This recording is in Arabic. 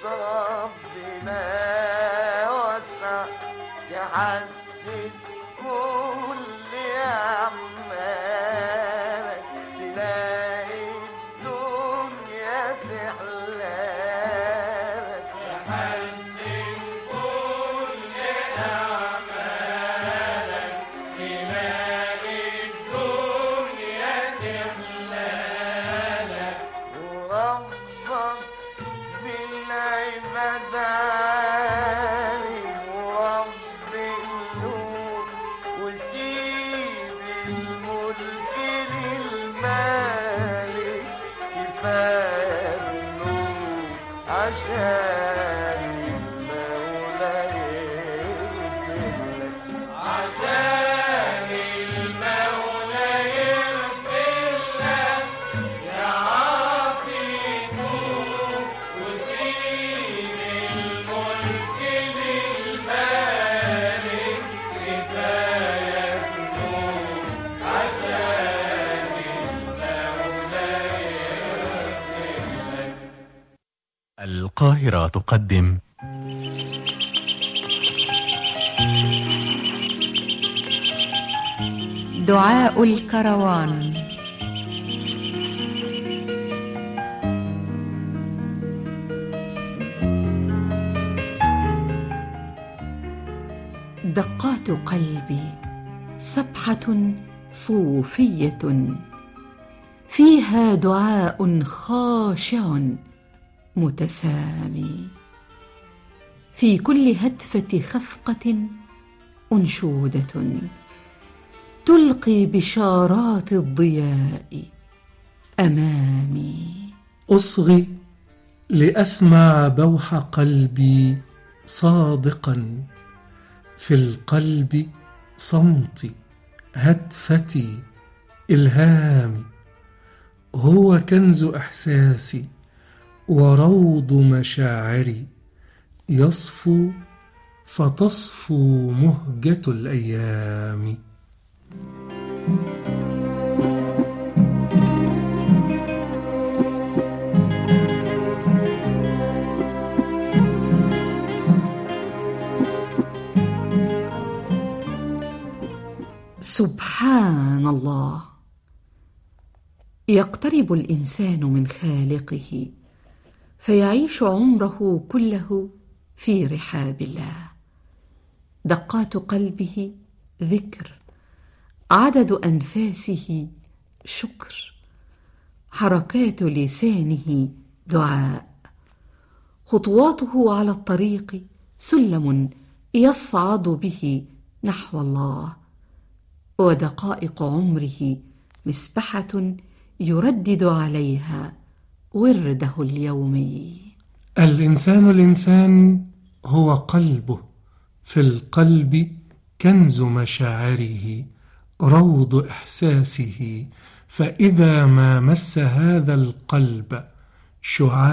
ربنا وسع تحسن كل أعمالك، تلاقي الدنيا تحلالك. تحسن كل أعمالك، تلاقي الدنيا تحلالك. وربك بالعباد عالم ورب النور، وسيب الملك للمالك، كفاية النور عشان المولى يغفرلك. عشان المولى يغفرلك يا عاصي توب، وسيب الملك للمالك، كفاية النور عشان المولى يغفرلك. القاهرة تقدم دعاء الكروان. دقات قلبي صفحة صوفية، فيها دعاء خاشع متسامي، في كل هتفة خفقة أنشودة تلقي بشارات الضياء أمامي. أصغي لأسمع بوح قلبي صادقا، في القلب صمتي هتفتي إلهامي، هو كنز إحساسي وروض مشاعري، يصفو فتصفو مهجة الأيام. سبحان الله، يقترب الإنسان من خالقه فيعيش عمره كله في رحاب الله. دقات قلبه ذكر، عدد أنفاسه شكر، حركات لسانه دعاء، خطواته على الطريق سلم يصعد به نحو الله، ودقائق عمره مسبحة يردد عليها ورده اليومي. الإنسان هو قلبه، في القلب كنز مشاعره، روض إحساسه، فإذا ما مس هذا القلب شعاع